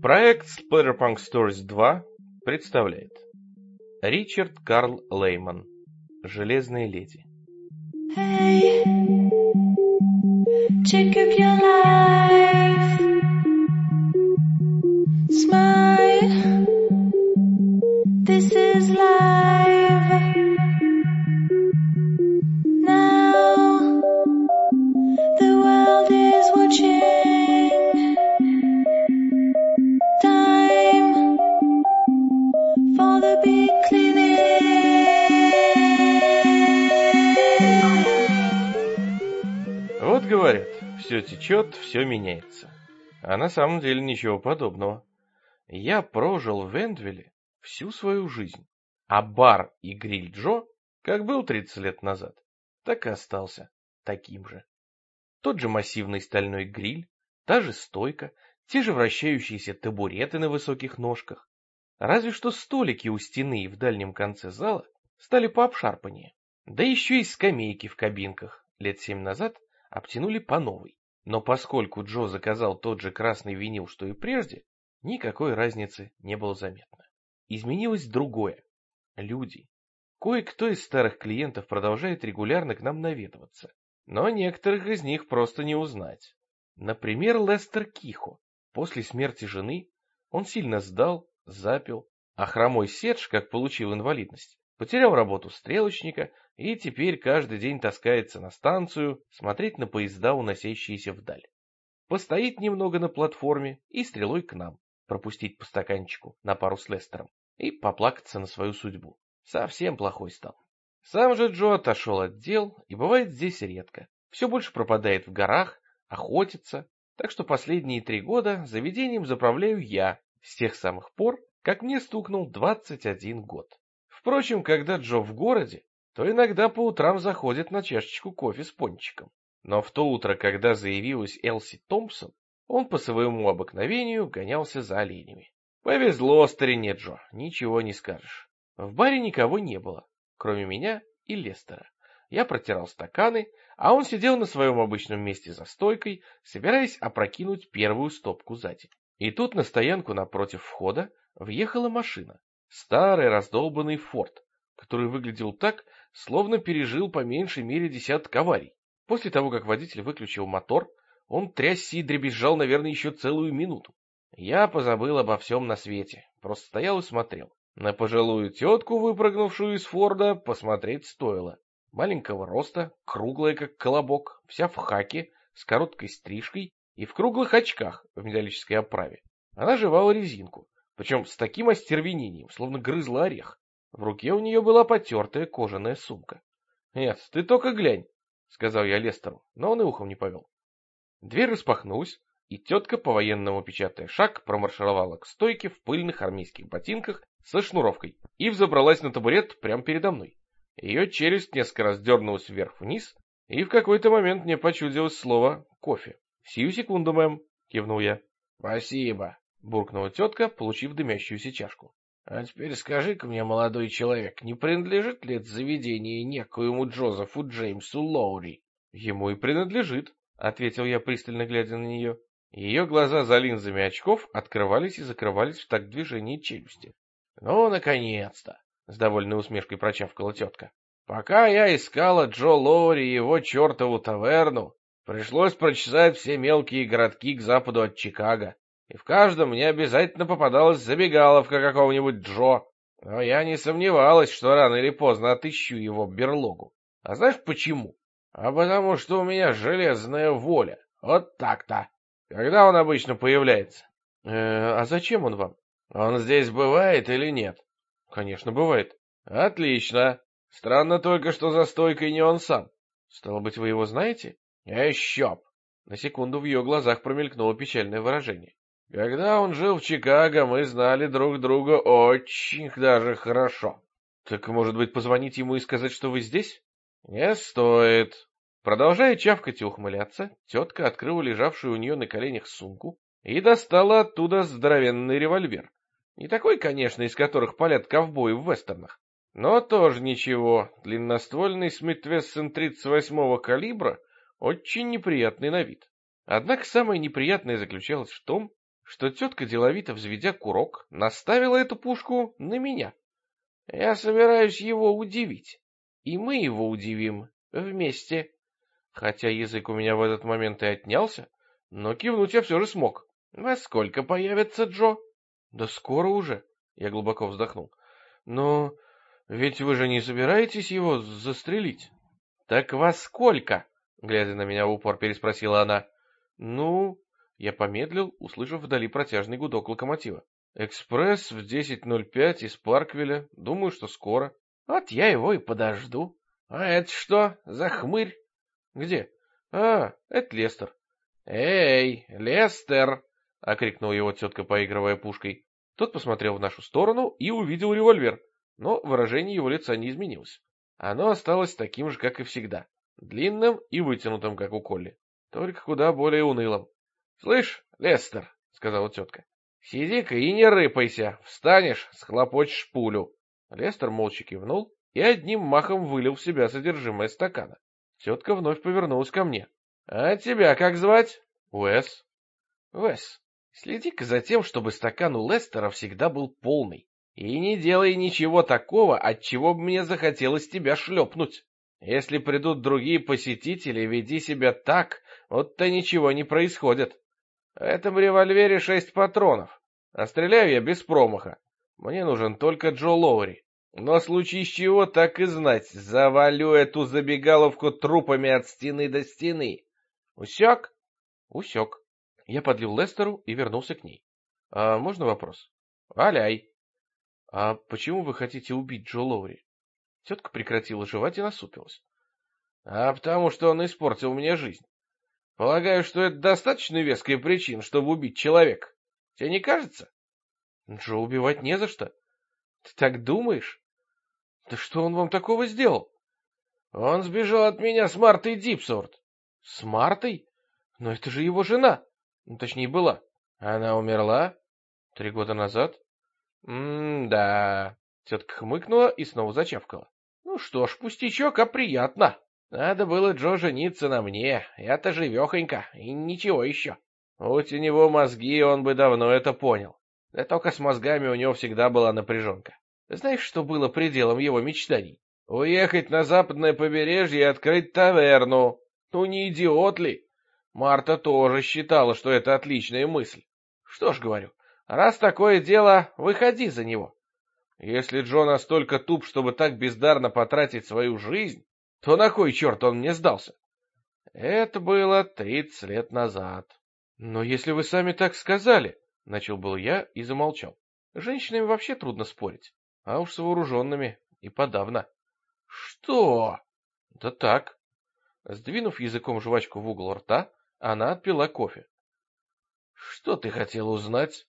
Проект Splatterpunk Stories 2 представляет Ричард Карл Лейман «Железные леди». Hey, check up your life. Smile. This is live. Now the world is watching. Time for the big cleaning. Вот говорят, все течет, все меняется. А на самом деле ничего подобного. Я прожил в Эндвилле всю свою жизнь, а бар и гриль Джо, как был 30 лет назад, так и остался таким же. Тот же массивный стальной гриль, та же стойка, те же вращающиеся табуреты на высоких ножках. Разве что столики у стены и в дальнем конце зала стали пообшарпаннее. Да еще и скамейки в кабинках лет 7 назад обтянули по новой. Но поскольку Джо заказал тот же красный винил, что и прежде, никакой разницы не было заметно. Изменилось другое. Люди. Кое-кто из старых клиентов продолжает регулярно к нам наведываться, но некоторых из них просто не узнать. Например, Лестер Кихо. После смерти жены он сильно сдал, запил, а хромой Седж, как получил инвалидность, потерял работу стрелочника и теперь каждый день таскается на станцию смотреть на поезда, уносящиеся вдаль. Постоит немного на платформе и стрелой к нам, пропустить по стаканчику на пару с Лестером и поплакаться на свою судьбу. Совсем плохой стал. Сам же Джо отошел от дел и бывает здесь редко. Все больше пропадает в горах, охотится, так что последние 3 года заведением заправляю я, с тех самых пор, как мне стукнул 21 год. Впрочем, когда Джо в городе, то иногда по утрам заходит на чашечку кофе с пончиком. Но в то утро, когда заявилась Элси Томпсон, он по своему обыкновению гонялся за оленями. Повезло старине Джо, ничего не скажешь. В баре никого не было, кроме меня и Лестера. Я протирал стаканы, а он сидел на своем обычном месте за стойкой, собираясь опрокинуть первую стопку за день. И тут на стоянку напротив входа въехала машина. Старый раздолбанный Форд, который выглядел так, словно пережил по меньшей мере десяток аварий. После того, как водитель выключил мотор, он трясся и дребезжал, наверное, еще целую минуту. Я позабыл обо всем на свете, просто стоял и смотрел. На пожилую тетку, выпрыгнувшую из Форда, посмотреть стоило. Маленького роста, круглая как колобок, вся в хаке, с короткой стрижкой и в круглых очках в металлической оправе. Она жевала резинку, причем с таким остервенением, словно грызла орех. В руке у нее была потертая кожаная сумка. «Нет, ты только глянь», — сказал я Лестеру, но он и ухом не повел. Дверь распахнулась, и тетка, по-военному печатая шаг, промаршировала к стойке в пыльных армейских ботинках со шнуровкой и взобралась на табурет прямо передо мной. Ее челюсть несколько раз дернулась вверх-вниз, и в какой-то момент мне почудилось слово «кофе». «Сию секунду, мэм», — кивнул я. «Спасибо», — буркнула тетка, получив дымящуюся чашку. «А теперь скажи-ка мне, молодой человек, не принадлежит ли это заведение некоему Джозефу Джеймсу Лоури?» «Ему и принадлежит», — ответил я, пристально глядя на нее. Ее глаза за линзами очков открывались и закрывались в такт движения челюсти. «Ну, наконец-то!» — с довольной усмешкой прочавкала тетка. «Пока я искала Джо Лоури и его чертову таверну, пришлось прочесать все мелкие городки к западу от Чикаго, и в каждом мне обязательно попадалась забегаловка какого-нибудь Джо. Но я не сомневалась, что рано или поздно отыщу его берлогу. А знаешь почему? А потому что у меня железная воля. Вот так-то. Когда он обычно появляется? А зачем он вам? Он здесь бывает или нет? Конечно, бывает. Отлично. Странно только, что за стойкой не он сам. Стало быть, вы его знаете? Еще б. На секунду в ее глазах промелькнуло печальное выражение. Когда он жил в Чикаго, мы знали друг друга очень даже хорошо. Так, может быть, позвонить ему и сказать, что вы здесь? Не стоит. Продолжая чавкать и ухмыляться, тетка открыла лежавшую у нее на коленях сумку и достала оттуда здоровенный револьвер. Не такой, конечно, из которых палят ковбои в вестернах, но тоже ничего. Длинноствольный Смит Вессон 38-го калибра очень неприятный на вид. Однако самое неприятное заключалось в том, что тетка, деловито взведя курок, наставила эту пушку на меня. Я собираюсь его удивить, и мы его удивим вместе. Хотя язык у меня в этот момент и отнялся, но кивнуть я все же смог. Во сколько появится Джо? Да скоро уже, я глубоко вздохнул. Но ведь вы же не собираетесь его застрелить? Так во сколько? Глядя на меня в упор, переспросила она. Ну, я помедлил, услышав вдали протяжный гудок локомотива. Экспресс в 10:05 из Парквилля. Думаю, что скоро. Вот я его и подожду. А это что за хмырь? Где? А, это Лестер. Эй, Лестер! Окрикнул его тетка, поигрывая пушкой. Тот посмотрел в нашу сторону и увидел револьвер, но выражение его лица не изменилось. Оно осталось таким же, как и всегда. Длинным и вытянутым, как у Колли. Только куда более унылым. — Слышь, Лестер, — сказала тетка, — сиди-ка и не рыпайся. Встанешь, схлопочешь пулю. Лестер молча кивнул и одним махом вылил в себя содержимое стакана. Тетка вновь повернулась ко мне. — А тебя как звать? — Уэс. — Уэс, следи-ка за тем, чтобы стакан у Лестера всегда был полный. И не делай ничего такого, от чего бы мне захотелось тебя шлепнуть. Если придут другие посетители, веди себя так, вот-то ничего не происходит. В этом револьвере 6 патронов, а стреляю я без промаха. Мне нужен только Джо Лоури. Но в случае чего, так и знать, завалю эту забегаловку трупами от стены до стены. Усек? Усек. Я подлил Лестеру и вернулся к ней. А можно вопрос? Валяй. А почему вы хотите убить Джо Лоури? Тетка прекратила жевать и насупилась. А потому что он испортил мне жизнь. Полагаю, что это достаточно веская причина, чтобы убить человека. Тебе не кажется? Джо убивать не за что. Ты так думаешь? Да что он вам такого сделал? Он сбежал от меня с Мартой Дипсворт. С Мартой? Но это же его жена. Ну, точнее, была. Она умерла 3 года назад. Да. Тетка хмыкнула и снова зачавкала. Ну что ж, пустячок, а приятно. Надо было Джо жениться на мне. Я-то живехонька, и ничего еще. Будь у него мозги, он бы давно это понял. Да только с мозгами у него всегда была напряженка. Знаешь, что было пределом его мечтаний? Уехать на западное побережье и открыть таверну. Ну не идиот ли? Марта тоже считала, что это отличная мысль. Что ж, говорю, раз такое дело, выходи за него. Если Джо настолько туп, чтобы так бездарно потратить свою жизнь, то на кой черт он мне сдался? Это было 30 лет назад. Но если вы сами так сказали, начал был я и замолчал. С женщинами вообще трудно спорить, а уж с вооруженными и подавно. Что? Да так. Сдвинув языком жвачку в угол рта, она отпила кофе. Что ты хотел узнать?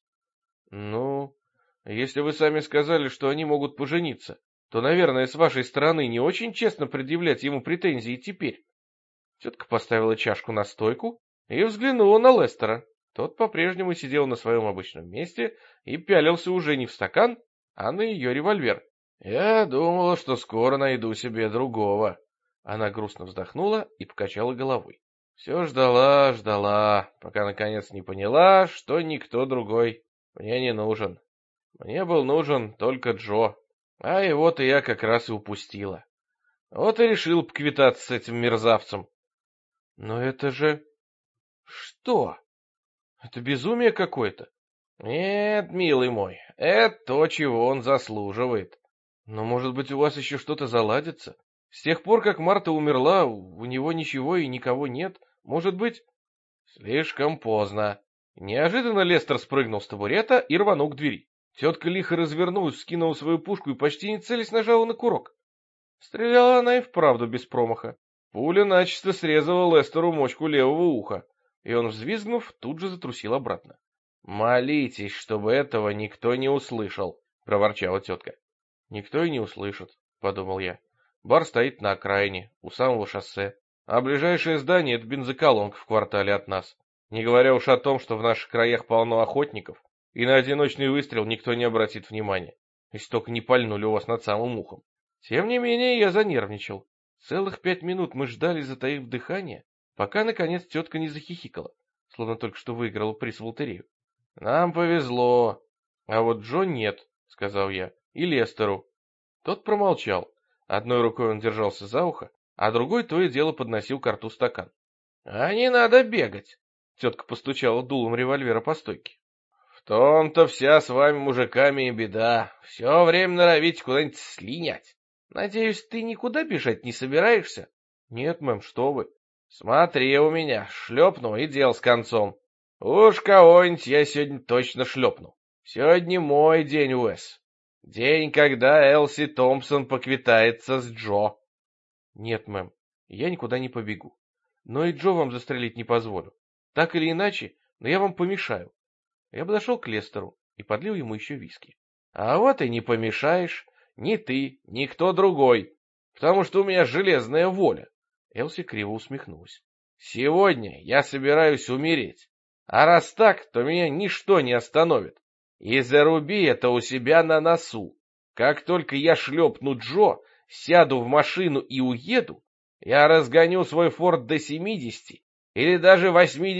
Ну, если вы сами сказали, что они могут пожениться, то, наверное, с вашей стороны не очень честно предъявлять ему претензии теперь. Тетка поставила чашку на стойку и взглянула на Лестера. Тот по-прежнему сидел на своем обычном месте и пялился уже не в стакан, а на ее револьвер. «Я думала, что скоро найду себе другого». Она грустно вздохнула и покачала головой. Все ждала, ждала, пока наконец не поняла, что никто другой мне не нужен. Мне был нужен только Джо, а его-то я как раз и упустила. Вот и решил поквитаться с этим мерзавцем. Но это же... Что? Это безумие какое-то. Нет, милый мой, это то, чего он заслуживает. Но, может быть, у вас еще что-то заладится? С тех пор, как Марта умерла, у него ничего и никого нет. Может быть... Слишком поздно. Неожиданно Лестер спрыгнул с табурета и рванул к двери. Тетка лихо развернулась, скинула свою пушку и почти не целясь нажала на курок. Стреляла она и вправду без промаха. Пуля начисто срезала Лестеру мочку левого уха, и он, взвизгнув, тут же затрусил обратно. «Молитесь, чтобы этого никто не услышал», — проворчала тетка. «Никто и не услышит», — подумал я. «Бар стоит на окраине, у самого шоссе, а ближайшее здание — это бензоколонка в квартале от нас. Не говоря уж о том, что в наших краях полно охотников, и на одиночный выстрел никто не обратит внимания, если только не пальнули у вас над самым ухом». Тем не менее, я занервничал. Целых 5 минут мы ждали, затаив дыхание, пока, наконец, тетка не захихикала, словно только что выиграла приз в лотерею. Нам повезло. А вот Джо нет, сказал я. И Лестеру. Тот промолчал. Одной рукой он держался за ухо, а другой то и дело подносил к рту стакан. А не надо бегать. Тетка постучала дулом револьвера по стойке. В том-то вся с вами, мужиками, и беда. Все время норовите куда-нибудь слинять. Надеюсь, ты никуда бежать не собираешься? Нет, мэм, что вы. Смотри у меня, шлепну и дел с концом. Уж кого-нибудь я сегодня точно шлепну. Сегодня мой день, Уэс. День, когда Элси Томпсон поквитается с Джо. Нет, мэм, я никуда не побегу. Но и Джо вам застрелить не позволю. Так или иначе, но я вам помешаю. Я подошел к Лестеру и подлил ему еще виски. А вот и не помешаешь ни ты, ни кто другой, потому что у меня железная воля. Элси криво усмехнулась. Сегодня я собираюсь умереть. А раз так, то меня ничто не остановит. И заруби это у себя на носу. Как только я шлепну Джо, сяду в машину и уеду, я разгоню свой форт до 70 или даже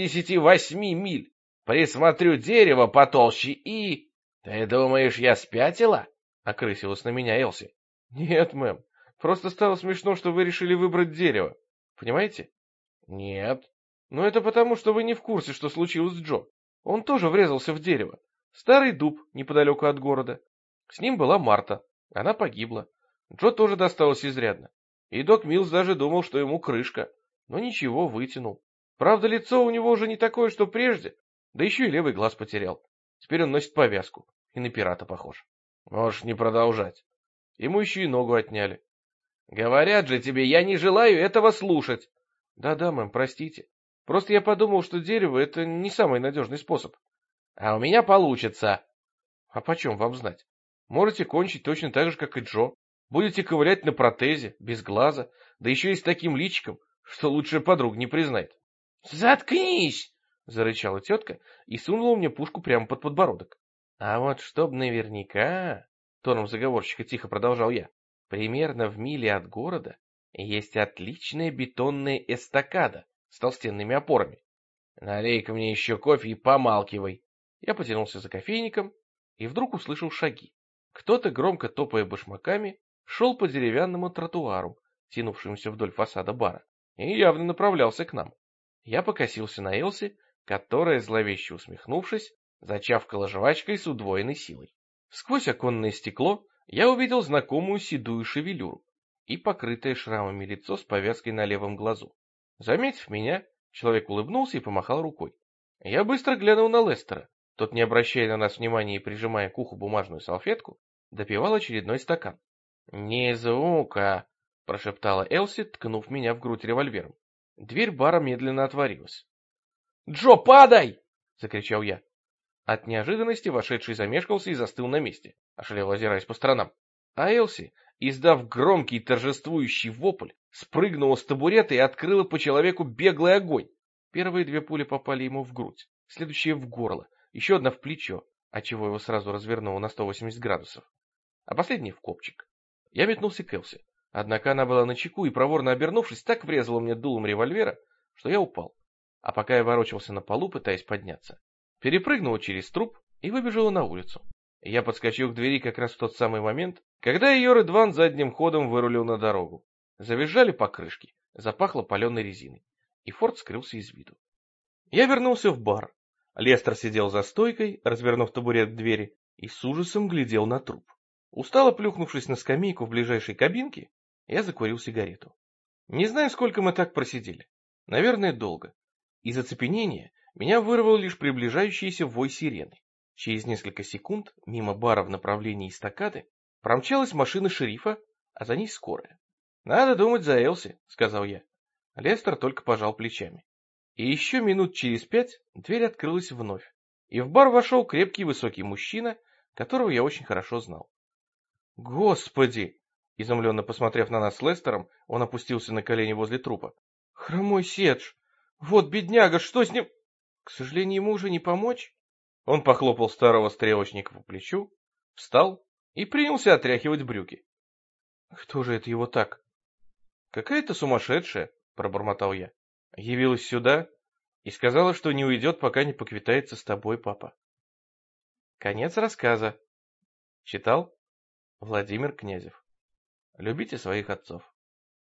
88 миль. Присмотрю дерево потолще и... Ты думаешь, я спятила? Окрысилась на меня Элси. Нет, мэм. Просто стало смешно, что вы решили выбрать дерево. Понимаете? Нет. Но это потому, что вы не в курсе, что случилось с Джо. Он тоже врезался в дерево. Старый дуб неподалеку от города. С ним была Марта. Она погибла. Джо тоже досталось изрядно. И док Милс даже думал, что ему крышка. Но ничего, вытянул. Правда, лицо у него уже не такое, что прежде. Да еще и левый глаз потерял. Теперь он носит повязку. И на пирата похож. Можешь не продолжать. Ему еще и ногу отняли. Говорят же тебе, я не желаю этого слушать. Да-да, мэм, простите. Просто я подумал, что дерево — это не самый надежный способ. А у меня получится. А почем вам знать? Можете кончить точно так же, как и Джо. Будете ковылять на протезе, без глаза, да еще и с таким личиком, что лучшая подруга не признает. «Заткнись!» — зарычала тетка и сунула мне пушку прямо под подбородок. «А вот чтоб наверняка...» — тоном заговорщика тихо продолжал я. «Примерно в миле от города есть отличная бетонная эстакада с толстенными опорами. Налей-ка мне еще кофе и помалкивай». Я потянулся за кофейником и вдруг услышал шаги. Кто-то, громко топая башмаками, шел по деревянному тротуару, тянувшемуся вдоль фасада бара, и явно направлялся к нам. Я покосился на Элси, которая, зловеще усмехнувшись, зачавкала жвачкой с удвоенной силой. Сквозь оконное стекло я увидел знакомую седую шевелюру и покрытое шрамами лицо с повязкой на левом глазу. Заметив меня, человек улыбнулся и помахал рукой. Я быстро глянул на Лестера. Тот, не обращая на нас внимания и прижимая к уху бумажную салфетку, допивал очередной стакан. «Не звука!» — прошептала Элси, ткнув меня в грудь револьвером. Дверь бара медленно отворилась. «Джо, падай!» — закричал я. От неожиданности вошедший замешкался и застыл на месте, ошалело озираясь по сторонам. А Элси, издав громкий торжествующий вопль, спрыгнула с табурета и открыла по человеку беглый огонь. Первые две пули попали ему в грудь, следующая в горло, еще одна в плечо, отчего его сразу развернуло на 180 градусов, а последняя в копчик. Я метнулся к Элси, однако она была начеку и, проворно обернувшись, так врезала мне дулом револьвера, что я упал. А пока я ворочался на полу, пытаясь подняться, перепрыгнула через труп и выбежала на улицу. Я подскочил к двери как раз в тот самый момент, когда ее Редван задним ходом вырулил на дорогу. Завизжали покрышки, запахло паленой резиной, и Форд скрылся из виду. Я вернулся в бар. Лестер сидел за стойкой, развернув табурет к двери, и с ужасом глядел на труп. Устало плюхнувшись на скамейку в ближайшей кабинке, я закурил сигарету. Не знаю, сколько мы так просидели. Наверное, долго. Из оцепенения меня вырвал лишь приближающийся вой сирены. Через несколько секунд мимо бара в направлении эстакады промчалась машина шерифа, а за ней скорая. «Надо думать за Элси», — сказал я. Лестер только пожал плечами. И еще минут через 5 дверь открылась вновь, и в бар вошел крепкий высокий мужчина, которого я очень хорошо знал. «Господи!» — изумленно посмотрев на нас с Лестером, он опустился на колени возле трупа. «Хромой Седж! Вот бедняга, что с ним...» «К сожалению, ему уже не помочь?» Он похлопал старого стрелочника по плечу, встал и принялся отряхивать брюки. «Кто же это его так?» «Какая-то сумасшедшая», — пробормотал я. «Явилась сюда и сказала, что не уйдет, пока не поквитается с тобой, папа». Конец рассказа. Читал Владимир Князев. Любите своих отцов.